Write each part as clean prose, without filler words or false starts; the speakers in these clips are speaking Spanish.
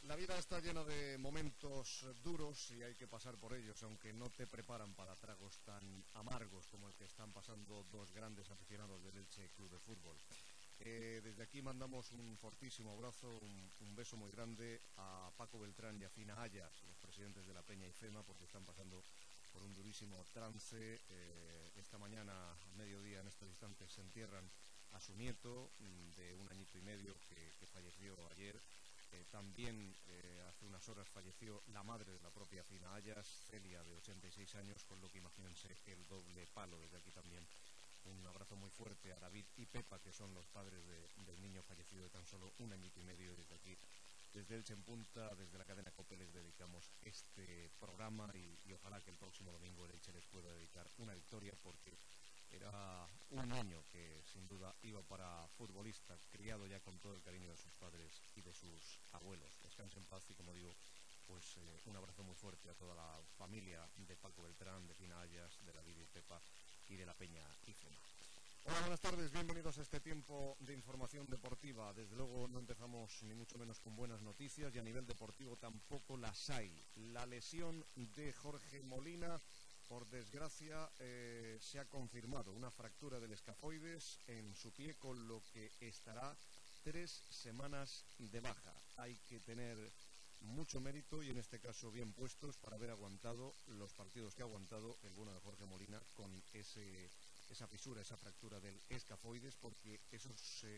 La vida está llena de momentos duros y hay que pasar por ellos, aunque no te preparan para tragos tan amargos como el que están pasando dos grandes aficionados del Elche Club de Fútbol. Desde aquí mandamos un fortísimo abrazo, un beso muy grande a Paco Beltrán y a Fina Ayas, los presidentes de la Peña y FEMA, porque están pasando por un durísimo trance. Esta mañana, a mediodía, en estos instantes, se entierran a su nieto de 1 añito y medio que falleció ayer. También hace unas horas falleció la madre de la propia Fina Ayas, Celia, de 86 años, con lo que imagínense el doble palo. Desde aquí también un abrazo muy fuerte a David y Pepa, que son los padres del niño fallecido de tan solo 1 añito y medio. Desde aquí, desde Elche en Punta, desde la cadena COPE, les dedicamos este programa y ojalá que el próximo domingo el Elche les pueda dedicar una victoria, porque era un niño que sin duda iba para futbolista, criado ya con todo el cariño de sus padres y de sus abuelos. Descanse en paz y, como digo, pues un abrazo muy fuerte a toda la familia de Paco Beltrán, de Fina Ayas, de David y Pepa y de la Peña y FEMA. Hola, buenas tardes, bienvenidos a este tiempo de información deportiva. Desde luego no empezamos ni mucho menos con buenas noticias, y a nivel deportivo tampoco las hay. La lesión de Jorge Molina, por desgracia, se ha confirmado una fractura del escafoides en su pie, con lo que estará 3 semanas de baja. Hay que tener mucho mérito y en este caso bien puestos para haber aguantado los partidos que ha aguantado el bueno de Jorge Molina con esa fisura, esa fractura del escafoides, porque eso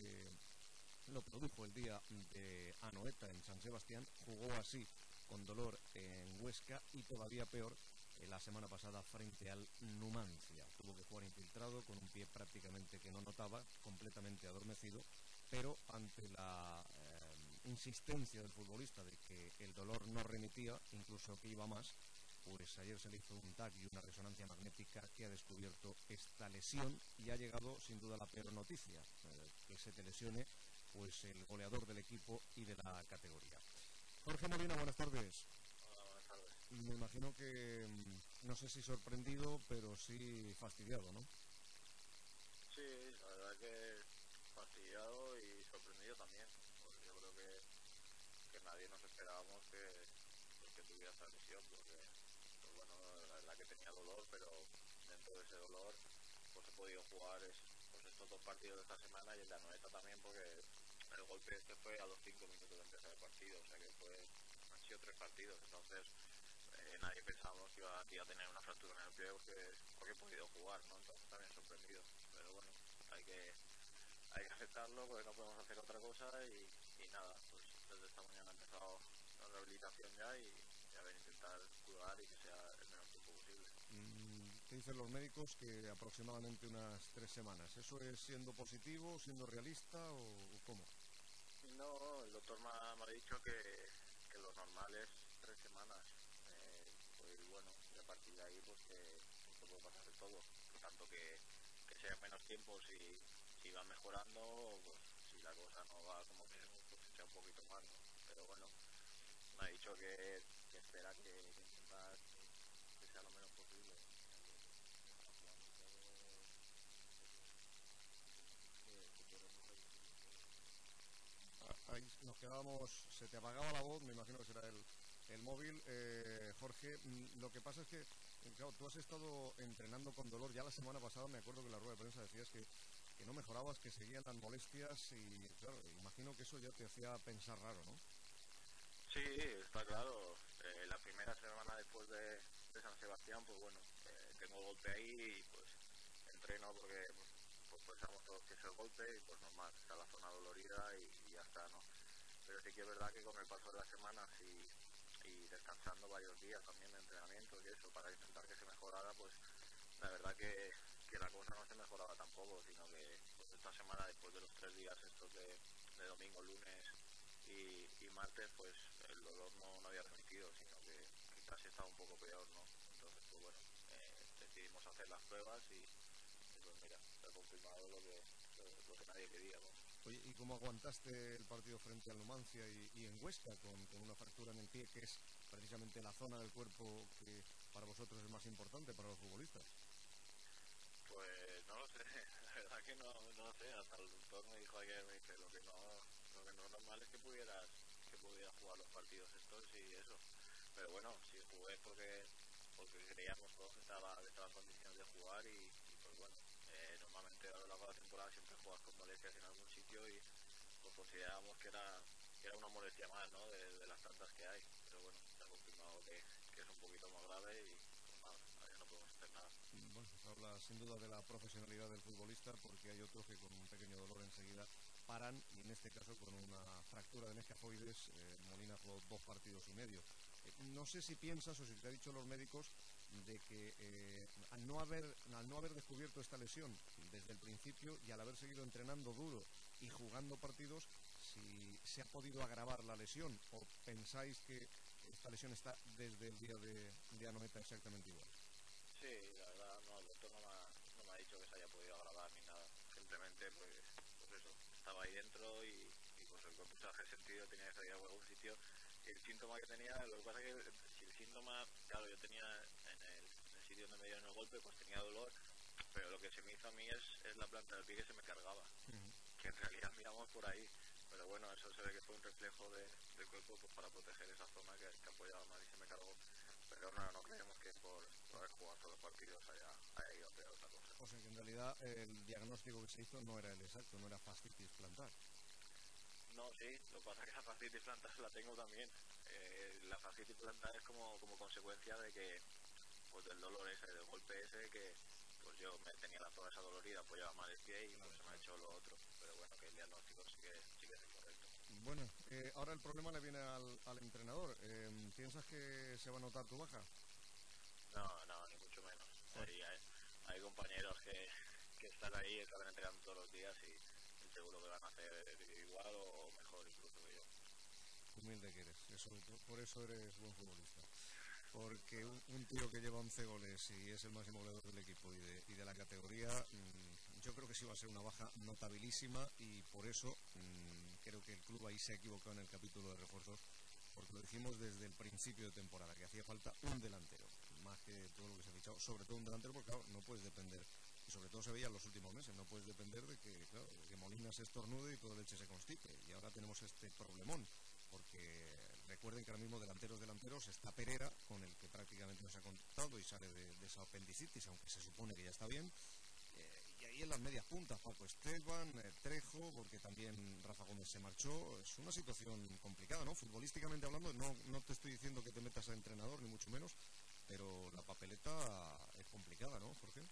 lo produjo el día de Anoeta en San Sebastián. Jugó así con dolor en Huesca y todavía peor la semana pasada frente al Numancia. Tuvo que jugar infiltrado con un pie prácticamente que no notaba, completamente adormecido, pero ante la insistencia del futbolista de que el dolor no remitía, incluso que iba más, pues ayer se le hizo un TAC y una resonancia magnética que ha descubierto esta lesión, y ha llegado sin duda la peor noticia, que se te lesione pues el goleador del equipo y de la categoría. Jorge Molina, buenas tardes. Hola, buenas tardes. Me imagino que, no sé si sorprendido, pero sí fastidiado, ¿no? Sí, la verdad que fastidiado y sorprendido también, porque yo creo que nadie nos esperábamos que tuviera esa lesión, porque pues bueno, la verdad que tenía dolor, pero dentro de ese dolor pues he podido jugar pues estos 2 partidos de esta semana, y el de Anoeta también, porque el golpe este fue a los 5 minutos de empezar el partido, o sea que han sido 3 partidos, entonces nadie pensábamos que iba a tener una fractura en el pie porque he podido jugar, ¿no? Entonces también sorprendido, pero bueno, hay que aceptarlo, porque no podemos hacer otra cosa, y nada, pues desde esta mañana ha empezado la rehabilitación ya, y a ver, intentar curar y que sea el menor tiempo posible. ¿Qué dicen los médicos? Que aproximadamente unas 3 semanas. ¿Eso es siendo positivo, siendo realista o cómo? No, el doctor me ha dicho que lo normal es 3 semanas, pues bueno, y a partir de ahí pues que puede pasar de todo, por tanto que sea menos tiempo si va mejorando, pues si la cosa no va como queremos, pues que sea un poquito más, ¿no? Pero bueno, me ha dicho que espera que intentar que sea lo menos posible. Ahí nos quedábamos, se te apagaba la voz, me imagino que será el móvil. Jorge, lo que pasa es que, claro, tú has estado entrenando con dolor. Ya la semana pasada me acuerdo que en la rueda de prensa decías que no mejorabas, que seguían las molestias, y claro, imagino que eso ya te hacía pensar raro, ¿no? Sí, está claro. La primera semana después de San Sebastián, pues bueno, tengo el golpe ahí y pues entreno porque pues pensamos todos que es el golpe y pues normal, está la zona dolorida y ya está, ¿no? Pero sí que es verdad que con el paso de las semanas y descansando varios días también de entrenamiento y eso para intentar que se mejorara, pues la verdad que la cosa no se mejoraba tampoco, sino que pues, esta semana, después de los 3 días estos de domingo, lunes y martes, pues el dolor no había remitido, sino que casi estaba un poco peor, ¿no? Entonces pues bueno, decidimos hacer las pruebas y pues mira, se ha confirmado lo que nadie quería, ¿no? Oye, ¿y cómo aguantaste el partido frente al Numancia y en Huesca con una fractura en el pie, que es precisamente la zona del cuerpo que para vosotros es más importante, para los futbolistas? Pues no lo sé, la verdad que no lo sé, hasta el doctor me dijo ayer, me dice, lo que no es normal es que pudiera jugar los partidos estos y eso. Pero bueno, si jugué porque creíamos todos que estaba en condiciones de jugar y pues bueno, normalmente a lo largo de la temporada siempre juegas con molestias en algún sitio y pues considerábamos que era una molestia más, ¿no? De las tantas que hay. Pero bueno, se ha confirmado que es un poquito más grave y pues nada, ahí no podemos hacer nada. Bueno, habla sin duda de la profesionalidad del futbolista, porque hay otros que con un pequeño dolor enseguida paran, y en este caso con una fractura del escafoides, Molina jugó 2 partidos y medio. No sé si piensas o si te ha dicho los médicos de que al no haber descubierto esta lesión desde el principio y al haber seguido entrenando duro y jugando partidos, si se ha podido agravar la lesión, o pensáis que esta lesión está desde el día de Anoeta exactamente igual. Sí, la verdad, no, el doctor no me ha dicho que se haya podido agravar ni nada. Simplemente, pues eso, estaba ahí dentro y pues el cuerpo se ha resentido, tenía que salir a algún sitio. Y el síntoma que tenía, lo que pasa es que si el síntoma, claro, yo tenía en el sitio donde me dieron el golpe, pues tenía dolor, pero lo que se me hizo a mí es la planta del pie que se me cargaba, que en realidad miramos por ahí. Pero bueno, eso se ve que fue un reflejo del cuerpo pues para proteger esa zona que apoyaba mal y se me cargó. Pero no creemos que por haber jugado todos los partidos haya ido a peor otra cosa. O sea que en realidad el diagnóstico que se hizo no era el exacto, no era fascitis plantar. No, sí, lo que pasa es que la fascitis plantar la tengo también. La fascitis plantar es como consecuencia de que, pues del dolor ese, del golpe ese, que pues yo me tenía la zona esa dolorida, apoyaba mal el pie y pues se me ha hecho lo otro. Pero bueno, que el diagnóstico sí que es incorrecto. Bueno, ahora el problema le viene al entrenador. ¿Piensas que se va a notar tu baja? No, ni mucho menos. Hay compañeros que están ahí, que están entrenando todos los días y seguro que van a hacer igual o mejor incluso que yo. Humilde que eres, por eso eres buen futbolista. Porque un tío que lleva 11 goles y es el máximo goleador del equipo y de la categoría, yo creo que sí va a ser una baja notabilísima, y por eso creo que el club ahí se ha equivocado en el capítulo de refuerzos, porque lo dijimos desde el principio de temporada, que hacía falta un delantero, más que todo lo que se ha fichado, sobre todo un delantero, porque claro, no puedes depender, y sobre todo se veía en los últimos meses, no puedes depender de que, claro, de que Molina se estornude y todo el leche se constipe, y ahora tenemos este problemón, porque recuerden que ahora mismo delanteros está Pereira, con el que prácticamente no se ha contactado y sale de esa apendicitis, aunque se supone que ya está bien. Y ahí en las medias puntas, Paco Esteban, Trejo, porque también Rafa Gómez se marchó. Es una situación complicada, ¿no? Futbolísticamente hablando, no te estoy diciendo que te metas a entrenador, ni mucho menos, pero la papeleta es complicada, ¿no, Jorge?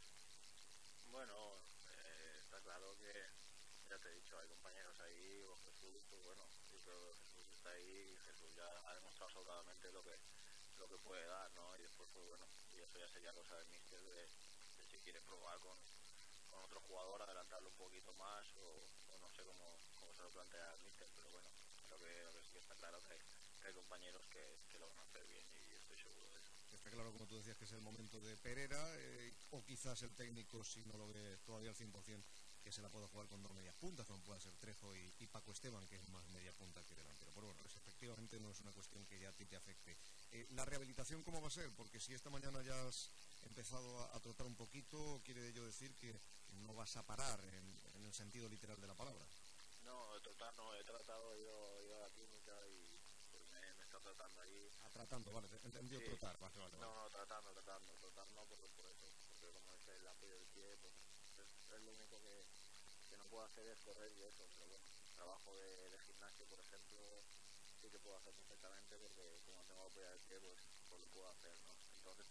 Bueno, está claro que, ya te he dicho, hay compañeros ahí, o Jesús, pues bueno, yo creo que Jesús está ahí y Jesús ya ha demostrado sobradamente lo que puede dar, ¿no? Y después, pues bueno, y eso ya sería cosa del míster de si quiere probar con otro jugador, adelantarlo un poquito más o no sé cómo se lo plantea el míster, pero bueno, lo que sí que está claro que hay compañeros que lo van a hacer bien y estoy seguro de eso. Está claro, como tú decías, que es el momento de Pereira, o quizás el técnico, si no lo ve todavía al 100%, que se la pueda jugar con 2 medias puntas, como pueda ser Trejo y Paco Esteban, que es más media punta que delantero. Pero bueno, efectivamente no es una cuestión que ya a ti te afecte. ¿La rehabilitación cómo va a ser? Porque si esta mañana ya has empezado a trotar un poquito, quiere ello decir que no vas a parar en el sentido literal de la palabra. No, trotar no, he tratado, he ido a la clínica y pues me está tratando ahí. Tratando, vale, entendido, Sí, trotar, vale. no, tratando, trotar no por eso, porque como es el apoyo del pie, pues es lo único que no puedo hacer es correr y eso, pero bueno, trabajo de gimnasio, por ejemplo, sí que puedo hacer perfectamente porque como tengo apoyo del pie, pues lo puedo hacer, ¿no? Entonces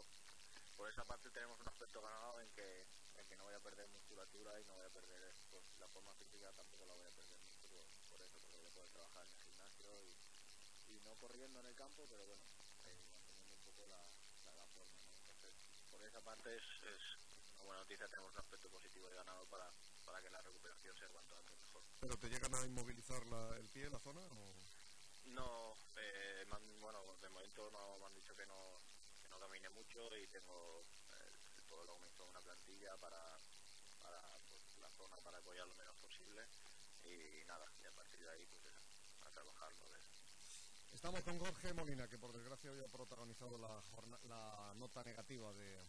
por esa parte tenemos un aspecto ganado en que no voy a perder musculatura y no voy a perder pues, la forma física, tampoco la voy a perder mucho por eso, porque voy a poder trabajar en el gimnasio y no corriendo en el campo, pero bueno, manteniendo un poco la forma, ¿no? Entonces, por esa parte es una buena noticia, tenemos un aspecto positivo de ganado para que la recuperación sea cuanto antes mejor. ¿Pero te llegan a inmovilizar el pie, la zona? ¿O? No, bueno, de momento no, me han dicho que no camine mucho y tengo el podólogo me hizo una plantilla para pues, la zona para apoyar lo menos posible y nada, y a partir de ahí pues eso, a trabajarlo de eso. Estamos con Jorge Molina, que por desgracia hoy ha protagonizado la nota negativa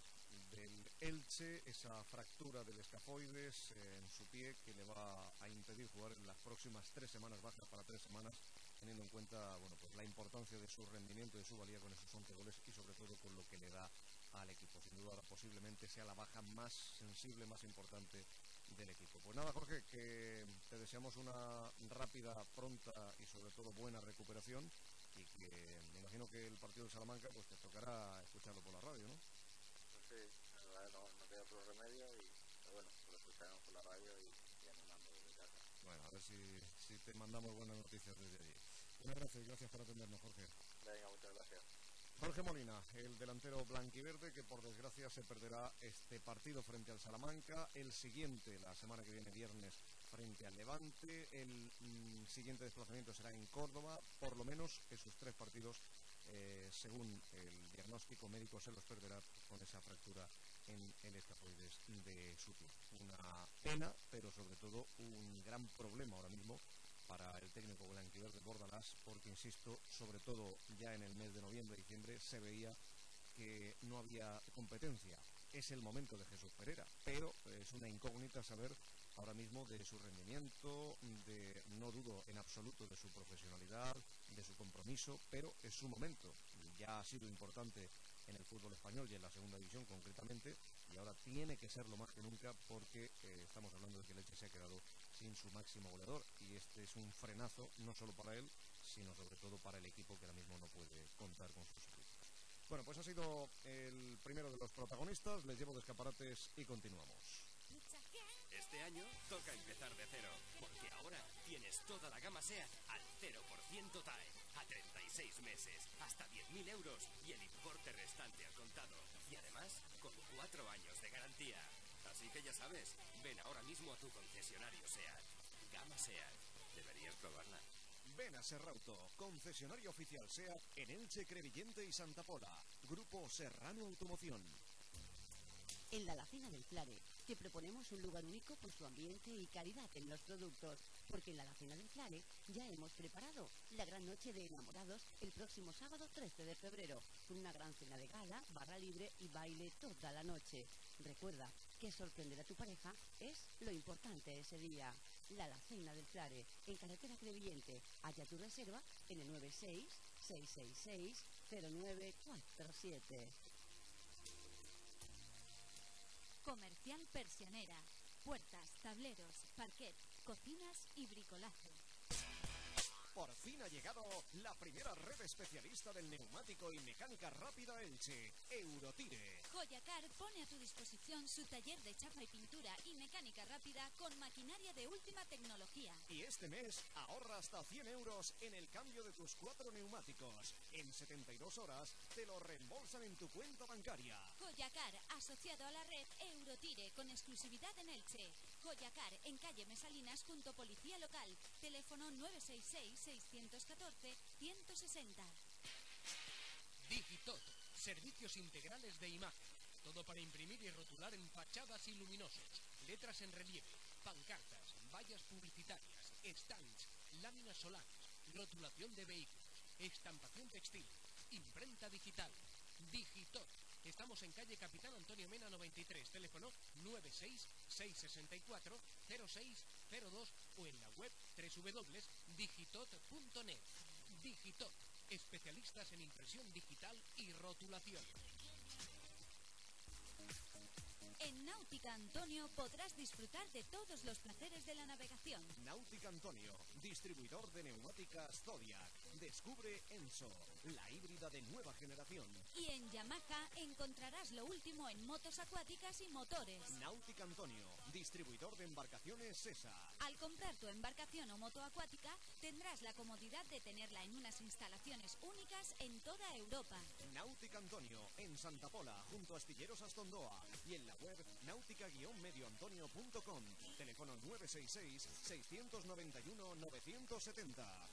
del Elche, esa fractura del escafoides en su pie que le va a impedir jugar en las próximas 3 semanas, baja para 3 semanas teniendo en cuenta, bueno, pues la importancia de su rendimiento, de su valía con esos 11 goles y sobre todo con lo que le da al equipo. Sin duda, posiblemente sea la baja más sensible, más importante del equipo. Pues nada, Jorge, que te deseamos una rápida, pronta y sobre todo buena recuperación, y que me imagino que el partido de Salamanca pues te tocará escucharlo por la radio, ¿no? Pues sí, la verdad no queda otro remedio y bueno, lo escucharemos por la radio y animando desde casa. Bueno, a ver si te mandamos buenas noticias desde allí. Un abrazo y gracias por atendernos, Jorge. Venga, muchas gracias. Jorge Molina, el delantero blanquiverde, que por desgracia se perderá este partido frente al Salamanca, el siguiente, la semana que viene, viernes, frente al Levante, el siguiente desplazamiento será en Córdoba, por lo menos esos 3 partidos, según el diagnóstico médico, se los perderá con esa fractura en el escafoides de su pie. Una pena, pero sobre todo un gran problema ahora mismo para el técnico blanquiverde Bordalás, porque insisto, sobre todo ya en el mes de noviembre y diciembre se veía que no había competencia. Es el momento de Jesús Pereira, pero es una incógnita saber ahora mismo de su rendimiento, no dudo en absoluto de su profesionalidad, de su compromiso, pero es su momento. Ya ha sido importante en el fútbol español y en la segunda división concretamente, y ahora tiene que serlo más que nunca, porque estamos hablando de que el Elche se ha quedado sin su máximo goleador, y este es un frenazo no solo para él, sino sobre todo para el equipo, que ahora mismo no puede contar con su salud. Bueno, pues ha sido el primero de los protagonistas, les llevo de escaparates y continuamos. Este año toca empezar de cero, porque ahora tienes toda la gama SEAT al 0% TAE, a 36 meses, hasta 10.000 euros y el importe restante al contado. Y además, con 4 años de garantía. Así que ya sabes, ven ahora mismo a tu concesionario SEAT. Gama SEAT, deberías probarla. Ven a Serrauto, concesionario oficial SEAT en Elche, Crevillente y Santa Pola. Grupo Serrano Automoción. En la Alacena del Clare te proponemos un lugar único por su ambiente y calidad en los productos, porque en la Alacena del Clare ya hemos preparado la gran noche de enamorados el próximo sábado 13 de febrero, con una gran cena de gala, barra libre y baile toda la noche. Recuerda que sorprender a tu pareja es lo importante ese día. La Alacena del Clare, en carretera Crevillente. Haya tu reserva en el 96-666-0947. Comercial Persianera. Puertas, tableros, parquet, cocinas y bricolaje. Por fin ha llegado la primera red especialista del neumático y mecánica rápida Elche, Eurotire. Joyacar pone a tu disposición su taller de chapa y pintura y mecánica rápida con maquinaria de última tecnología. Y este mes ahorra hasta 100 euros en el cambio de tus 4 neumáticos. En 72 horas te lo reembolsan en tu cuenta bancaria. Joyacar, asociado a la red Eurotire, con exclusividad en Elche. Joyacar, en calle Mesalinas, junto Policía Local. Teléfono 966-614-160. Digitot, servicios integrales de imagen. Todo para imprimir y rotular en fachadas y luminosos, letras en relieve, pancartas, vallas publicitarias, stands, láminas solares, rotulación de vehículos, estampación textil, imprenta digital. Digitot. Estamos en calle Capitán Antonio Mena 93, teléfono 96-664-0602 o en la web www.digitot.net. Digitot, especialistas en impresión digital y rotulación. En Náutica Antonio podrás disfrutar de todos los placeres de la navegación. Náutica Antonio, distribuidor de neumáticas Zodiac. Descubre Enso, la híbrida de nueva generación. Y en Yamaha encontrarás lo último en motos acuáticas y motores. Náutica Antonio, distribuidor de embarcaciones SESA. Al comprar tu embarcación o moto acuática, tendrás la comodidad de tenerla en unas instalaciones únicas en toda Europa. Náutica Antonio, en Santa Pola, junto a Astilleros Astondoa. Y en la web náutica-medioantonio.com. Teléfono 966-691-970.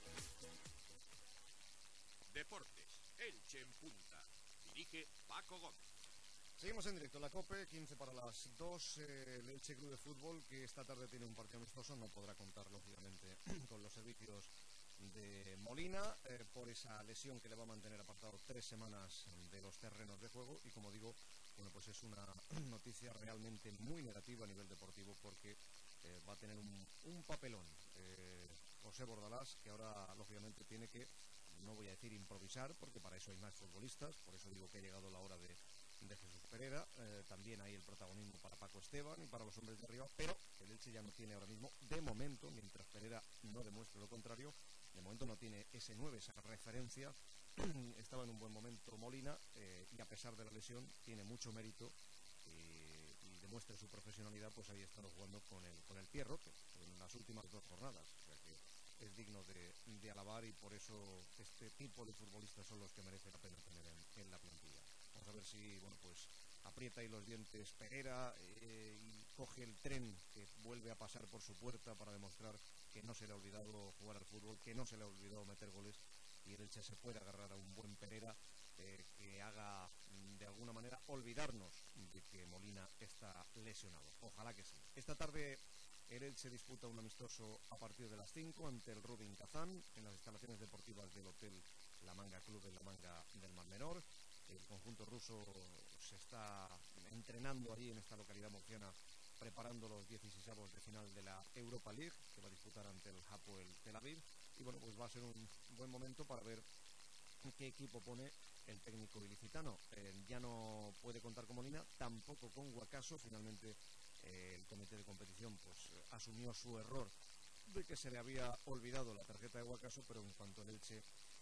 Deportes, Elche en punta. Dirige Paco Gómez. Seguimos en directo, la COPE, 15 para las 2, el Elche Club de Fútbol, que esta tarde tiene un partido amistoso, no podrá contar, lógicamente, con los servicios de Molina, por esa lesión que le va a mantener apartado 3 semanas de los terrenos de juego, y como digo, bueno, pues es una noticia realmente muy negativa a nivel deportivo, porque va a tener un papelón José Bordalás, que ahora lógicamente tiene que, no voy a decir improvisar, porque para eso hay más futbolistas, por eso digo que ha llegado la hora de Jesús Pereira, también hay el protagonismo para Paco Esteban y para los hombres de arriba, pero el Elche ya no tiene ahora mismo, de momento, mientras Pereira no demuestre lo contrario, de momento no tiene ese 9, esa referencia. Estaba en un buen momento Molina, y a pesar de la lesión tiene mucho mérito, y demuestra su profesionalidad, pues ahí ha estado jugando con el pie roto en las últimas 2 jornadas, o sea que es digno de alabar, y por eso este tipo de futbolistas son los que merece la pena tener en la plantilla. Vamos a ver si, bueno, pues aprieta ahí los dientes Pereira, y coge el tren que vuelve a pasar por su puerta para demostrar que no se le ha olvidado jugar al fútbol, que no se le ha olvidado meter goles, y el Elche se puede agarrar a un buen Pereira, que haga de alguna manera olvidarnos de que Molina está lesionado. Ojalá que sí. Esta tarde el Elche disputa un amistoso a partir de las 5 ante el Rubin Kazán en las instalaciones deportivas del Hotel La Manga Club en La Manga del Mar Menor. El conjunto ruso se está entrenando allí en esta localidad murciana, preparando los 16avos de final de la Europa League, que va a disputar ante el Hapoel Tel Aviv. Y bueno, pues va a ser un buen momento para ver qué equipo pone el técnico ilicitano. Ya no puede contar con Molina, tampoco con Guacaso. Finalmente el comité de competición pues asumió su error de que se le había olvidado la tarjeta de Guacaso, pero en cuanto el Elche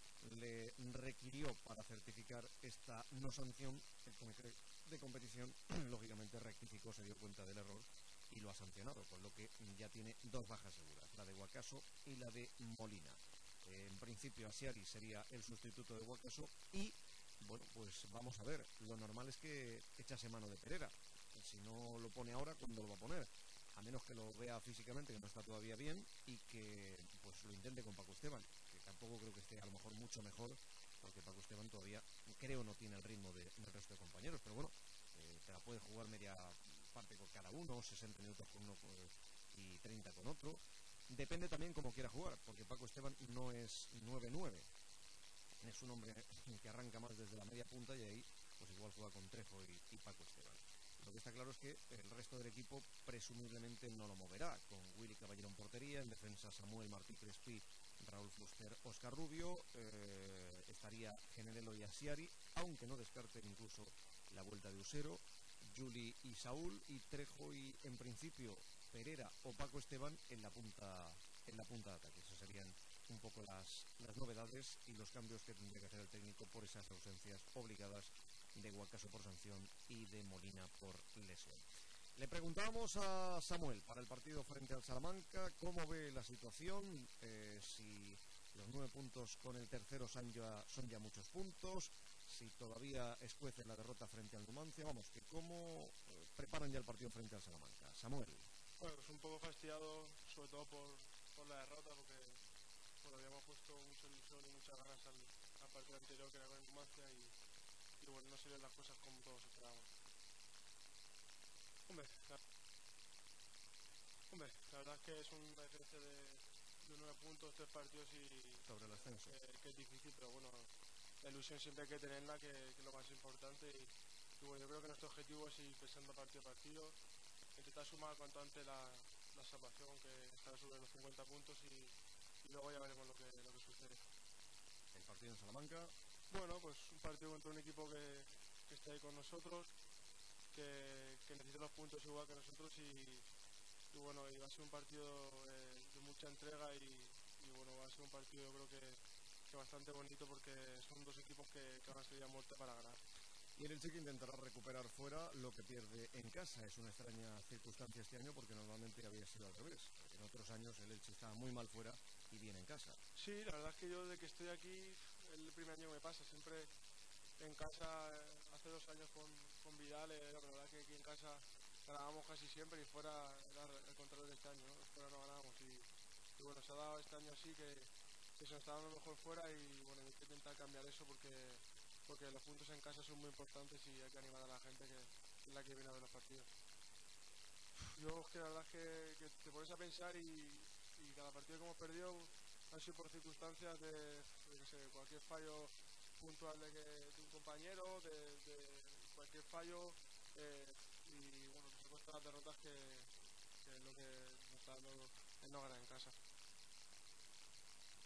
le requirió para certificar esta no sanción, el comité de competición lógicamente rectificó, se dio cuenta del error y lo ha sancionado, con lo que ya tiene 2 bajas seguras, la de Guacaso y la de Molina. En principio Asiari sería el sustituto de Guacaso y, bueno, pues vamos a ver, lo normal es que echase mano de Pereira. Si no lo pone ahora, ¿cuándo lo va a poner? A menos que lo vea físicamente, que no está todavía bien, y que pues lo intente con Paco Esteban, que tampoco creo que esté a lo mejor mucho mejor, porque Paco Esteban todavía, creo, no tiene el ritmo del resto de compañeros, pero bueno, te la puede jugar media parte con cada uno, 60 minutos con uno y 30 con otro. Depende también cómo quiera jugar, porque Paco Esteban no es 9-9, es un hombre que arranca más desde la media punta, y ahí pues igual juega con Trejo y Paco Esteban. Lo que está claro es que el resto del equipo presumiblemente no lo moverá, con Willy Caballero en portería, en defensa Samuel Martí Crespi, Raúl Fuster, Óscar Rubio, estaría Generelo y Asiari, aunque no descarten incluso la vuelta de Usero, Juli y Saúl, y Trejo y en principio Pereira o Paco Esteban en la punta de ataque. Esas serían un poco las novedades y los cambios que tendría que hacer el técnico por esas ausencias obligadas de Guacaso por sanción y de Molina por lesión. Le preguntábamos a Samuel para el partido frente al Salamanca cómo ve la situación, si los 9 puntos con el tercero son ya muchos puntos, si todavía escuece la derrota frente al Numancia. Vamos, que cómo preparan ya el partido frente al Salamanca. Samuel. Bueno, pues un poco fastidiado, sobre todo por la derrota, porque bueno, habíamos puesto mucha ilusión y muchas ganas al partido anterior, que era con el Numancia, y bueno, no salieron las cosas como todos esperábamos. Hombre, la verdad es que es una diferencia de 9 puntos, 3 partidos y sobre el ascenso, que es difícil, pero bueno, la ilusión siempre hay que tenerla, que es lo más importante, y bueno, yo creo que nuestro objetivo es ir pensando partido a partido, intentar sumar cuanto antes la salvación, que estará sobre los 50 puntos, y luego ya veremos lo que sucede. El partido en Salamanca. Bueno, pues un partido contra un equipo que está ahí con nosotros, que necesita los puntos igual que nosotros, y bueno, y va a ser un partido de mucha entrega, y bueno, va a ser un partido, yo creo que bastante bonito, porque son 2 equipos que van a salir a muerte para ganar. Y el Elche que intentará recuperar fuera lo que pierde en casa. Es una extraña circunstancia este año, porque normalmente había sido al revés. En otros años el Elche estaba muy mal fuera y bien en casa. Sí, la verdad es que yo desde que estoy aquí, el primer año que me pasa, siempre en casa, hace 2 años con Vidal, la verdad que aquí en casa ganábamos casi siempre, y fuera era el contrario de este año, ¿no? Fuera no ganábamos, y bueno, se ha dado este año así que se nos está dando mejor fuera, y bueno, hay que intentar cambiar eso, porque los puntos en casa son muy importantes, y hay que animar a la gente, que es la que viene a ver los partidos. Yo es que la verdad es que te pones a pensar, y cada partido que hemos perdido ha sido por circunstancias de que sé, cualquier fallo puntual de un compañero, de cualquier fallo, y bueno, nos cuesta las derrotas, que es lo que nos está dando el no ganar en casa.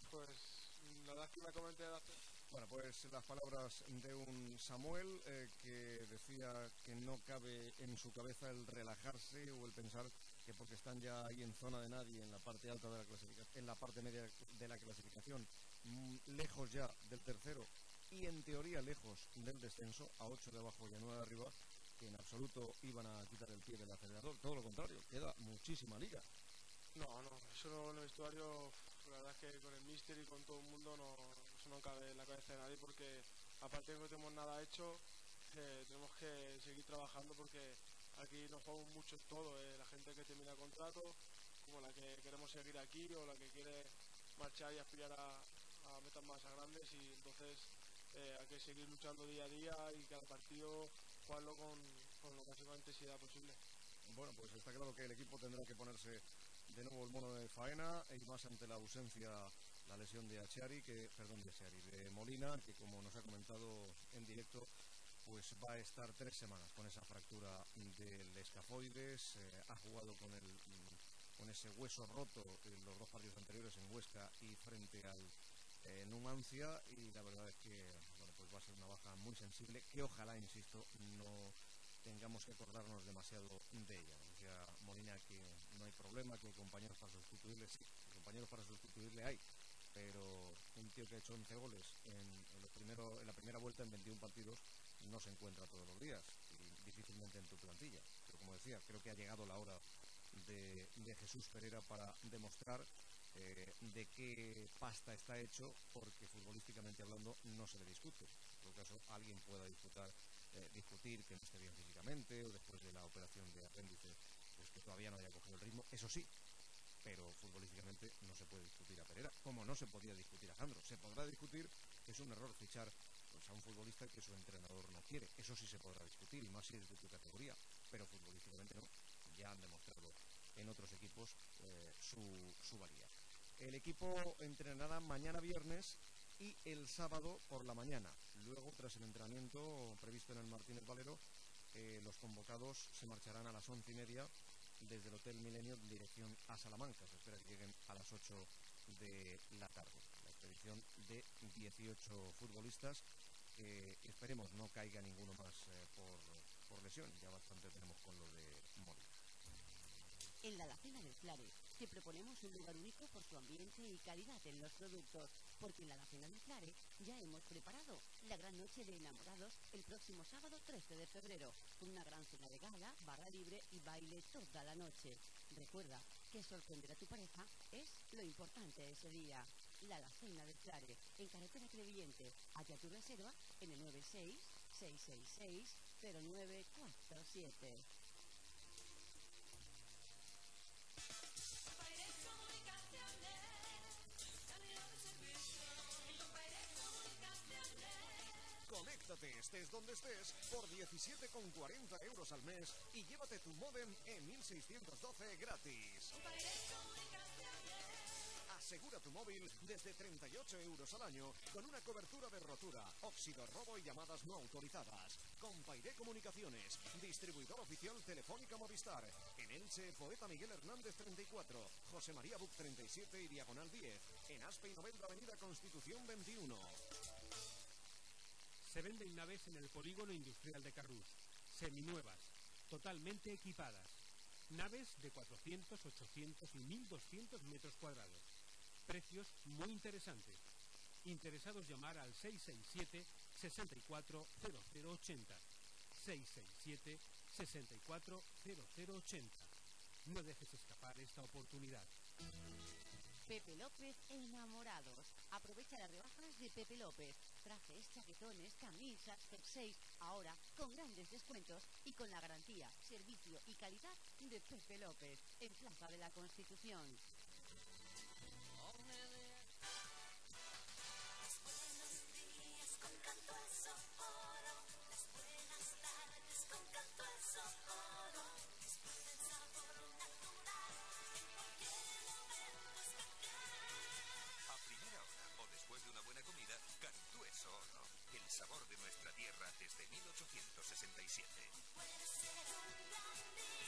Pues la verdad es que me comenté de hacer. Bueno, pues las palabras de un Samuel que decía que no cabe en su cabeza el relajarse o el pensar que porque están ya ahí en zona de nadie, en la parte alta de la clasificación, en la parte media de la clasificación, lejos ya del tercero y en teoría lejos del descenso, a 8 de abajo y a 9 de arriba, que en absoluto iban a quitar el pie del acelerador. Todo lo contrario, queda muchísima liga. No, eso no, en el vestuario, la verdad es que con el míster y con todo el mundo eso no cabe en la cabeza de nadie, porque aparte de que no tenemos nada hecho, tenemos que seguir trabajando porque aquí nos jugamos mucho en todo, la gente que termina contrato, como la que queremos seguir aquí o la que quiere marchar y aspirar a metas más grandes, y entonces hay que seguir luchando día a día y cada partido jugarlo con la máxima intensidad posible. Bueno, pues está claro que el equipo tendrá que ponerse de nuevo el mono de faena, y más ante la ausencia, la lesión de de Molina, que como nos ha comentado en directo, pues va a estar 3 semanas con esa fractura del escafoides. Ha jugado con ese hueso roto en los 2 partidos anteriores en Huesca y frente al Numancia, y la verdad es que bueno, pues va a ser una baja muy sensible, que ojalá, insisto, no tengamos que acordarnos demasiado de ella. Decía Molina que no hay problema, que hay compañeros para sustituirle. Sí, compañeros para sustituirle hay, pero un tío que ha hecho 11 goles en la primera vuelta en 21 partidos no se encuentra todos los días y difícilmente en tu plantilla. Pero como decía, creo que ha llegado la hora de Jesús Pereira para demostrar de qué pasta está hecho, porque futbolísticamente hablando no se le discute. En todo caso, alguien pueda discutir que no esté bien físicamente, o después de la operación de apéndice pues que todavía no haya cogido el ritmo, eso sí, pero futbolísticamente no se puede discutir a Pereira, como no se podía discutir a Jandro. Se podrá discutir que es un error fichar pues a un futbolista que su entrenador no quiere, eso sí se podrá discutir, y más si es de tu categoría, pero futbolísticamente no. Ya han demostrado en otros equipos su valía. El equipo entrenará mañana viernes y el sábado por la mañana. Luego, tras el entrenamiento previsto en el Martínez Valero, los convocados se marcharán a las 11:30 desde el Hotel Milenio en dirección a Salamanca. Se espera que lleguen a las 8 de la tarde. La expedición de 18 futbolistas, que esperemos no caiga ninguno más por lesión. Ya bastante tenemos con lo de Molina. En la Alacena del Clare te proponemos un lugar único por su ambiente y calidad en los productos, porque en la Alacena del Clare ya hemos preparado la gran noche de enamorados el próximo sábado 13 de febrero, con una gran cena de gala, barra libre y baile toda la noche. Recuerda que sorprender a tu pareja es lo importante ese día. La Alacena del Clare, en carretera Crevillente. Haz tu reserva en el 96-666-0947. Conéctate, estés donde estés, por 17,40 € al mes y llévate tu módem E1612 gratis. Asegura tu móvil desde 38 € al año con una cobertura de rotura, óxido, robo y llamadas no autorizadas. Compairé Comunicaciones, distribuidor oficial Telefónica Movistar. En Elche, Poeta Miguel Hernández 34, José María Buc 37 y Diagonal 10. En Aspe y Novelda, Avenida Constitución 21. Se venden naves en el polígono industrial de Carrús, seminuevas, totalmente equipadas. Naves de 400, 800 y 1200 metros cuadrados. Precios muy interesantes. Interesados, llamar al 667 64 0080. 667 64 0080. No dejes escapar esta oportunidad. Pepe López Enamorados. Aprovecha las rebajas de Pepe López. Trajes, chaquetones, camisas, jerseys, ahora con grandes descuentos y con la garantía, servicio y calidad de Pepe López, en Plaza de la Constitución. El sabor de nuestra tierra desde 1867.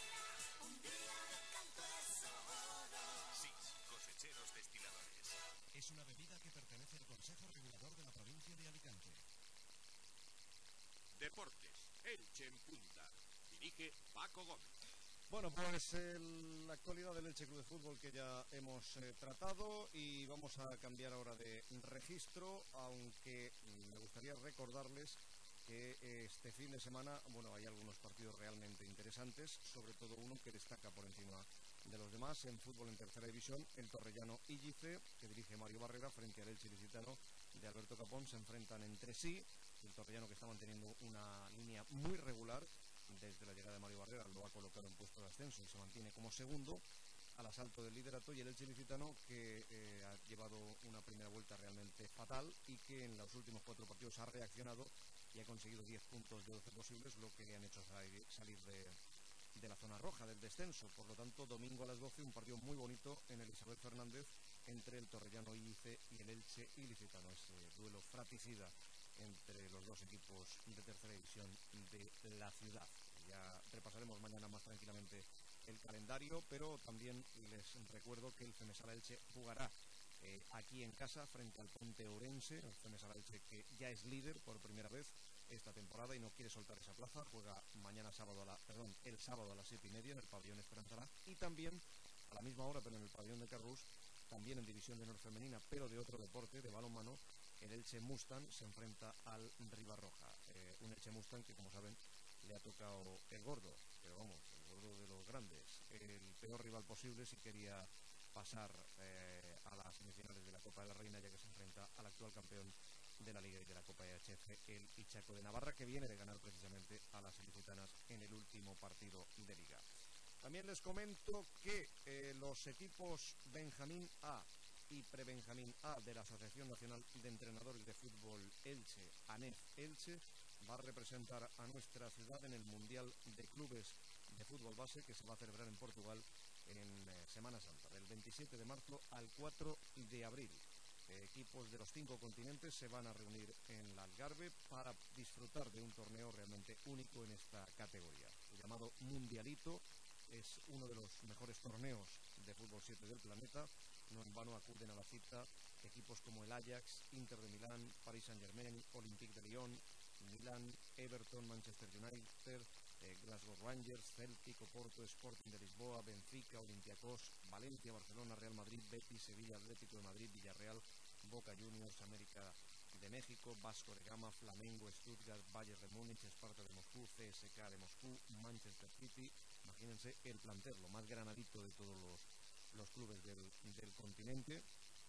Sí, cosecheros destiladores. es una bebida que pertenece al Consejo Regulador de la provincia de Alicante. Deportes, Elche en punta. Dirige Paco Gómez. Bueno, pues la actualidad del Elche Club de Fútbol que ya hemos tratado, y vamos a cambiar ahora de registro, aunque me gustaría recordarles que este fin de semana, bueno, hay algunos partidos realmente interesantes, sobre todo uno que destaca por encima de los demás en fútbol en tercera división. El Torrellano Illice, que dirige Mario Barrera, frente al Elche Ilicitano de Alberto Capón, se enfrentan entre sí. El Torrellano, que está manteniendo una línea muy regular desde la llegada de Mario Barrera, lo ha colocado en puesto de ascenso y se mantiene como segundo al asalto del liderato, y el Elche Ilicitano, que ha llevado una primera vuelta realmente fatal y que en los últimos 4 partidos ha reaccionado y ha conseguido 10 puntos de 12 posibles, lo que le han hecho salir de la zona roja del descenso. Por lo tanto, domingo a las 12, un partido muy bonito en el Isabel Fernández entre el Torrellano Illice y el Elche Ilicitano, ese duelo fratricida entre los dos equipos de tercera división de la ciudad. Ya repasaremos mañana más tranquilamente el calendario, pero también les recuerdo que el Femesala Elche jugará aquí en casa frente al Ponte Ourense. El Femesala Elche, que ya es líder por primera vez esta temporada y no quiere soltar esa plaza, juega el sábado a las 7:30 en el pabellón Esperanzará, y también a la misma hora, pero en el pabellón de Carrús, también en división de honor femenina, pero de otro deporte, de balonmano, el Elche Mustang se enfrenta al Ribarroja. Un Elche Mustang que, como saben, le ha tocado el gordo, pero vamos, el gordo de los grandes, el peor rival posible si quería pasar a las semifinales de la Copa de la Reina, ya que se enfrenta al actual campeón de la Liga y de la Copa EHF, el Ichaco de Navarra, que viene de ganar precisamente a las ilicitanas en el último partido de Liga. También les comento que los equipos Benjamín A y Prebenjamín A de la Asociación Nacional de Entrenadores de Fútbol Elche, ANEF Elche, va a representar a nuestra ciudad en el Mundial de Clubes de Fútbol Base, que se va a celebrar en Portugal en Semana Santa, del 27 de marzo al 4 de abril. Equipos de los 5 continentes se van a reunir en la Algarve para disfrutar de un torneo realmente único en esta categoría. El llamado Mundialito es uno de los mejores torneos de fútbol 7 del planeta. No en vano acuden a la cita equipos como el Ajax, Inter de Milán, Paris Saint-Germain, Olympique de Lyon, Milán, Everton, Manchester United, Glasgow Rangers, Celtic, Oporto, Sporting de Lisboa, Benfica, Olympiacos, Valencia, Barcelona, Real Madrid, Betis, Sevilla, Atlético de Madrid, Villarreal, Boca Juniors, América de México, Vasco de Gama, Flamengo, Stuttgart, Bayern de Múnich, Esparta de Moscú, CSKA de Moscú, Manchester City. Imagínense el plantel, lo más granadito de todos los clubes del continente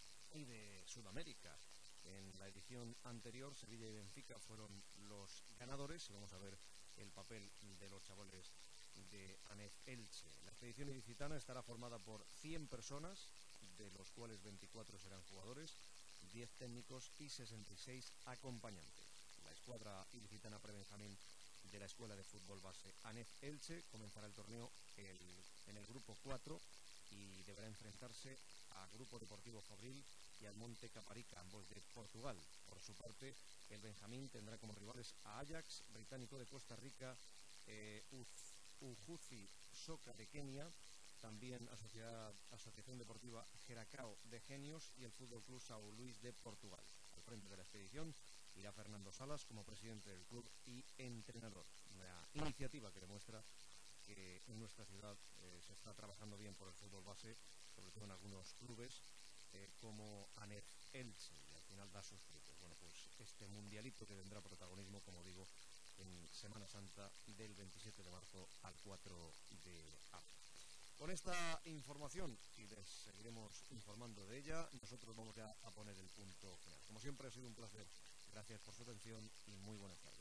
y de Sudamérica. En la edición anterior, Sevilla y Benfica fueron los ganadores, y vamos a ver el papel de los chavales de ANEF Elche. La expedición ilicitana estará formada por 100 personas, de los cuales 24 serán jugadores, 10 técnicos y 66 acompañantes. La escuadra ilicitana Prebenjamín de la Escuela de Fútbol Base ANEF Elche comenzará el torneo en el grupo 4 y deberá enfrentarse a Grupo Deportivo Fabril y al Monte Caparica, ambos de Portugal. Por su parte, el Benjamín tendrá como rivales a Ajax, Británico de Costa Rica, Ujuzi Soca de Kenia, también Asociación Deportiva Geracao de Genios y el Fútbol Club São Luís de Portugal. Al frente de la expedición irá Fernando Salas como presidente del club y entrenador. Una iniciativa que demuestra que en nuestra ciudad se está trabajando bien por el fútbol base, sobre todo en algunos clubes como ANEF Elche, y al final da sus frutos. Bueno, pues este mundialito que tendrá protagonismo, como digo, en Semana Santa del 27 de marzo al 4 de abril. Con esta información, y les seguiremos informando de ella, nosotros vamos ya a poner el punto final. Como siempre, ha sido un placer. Gracias por su atención y muy buenas tardes.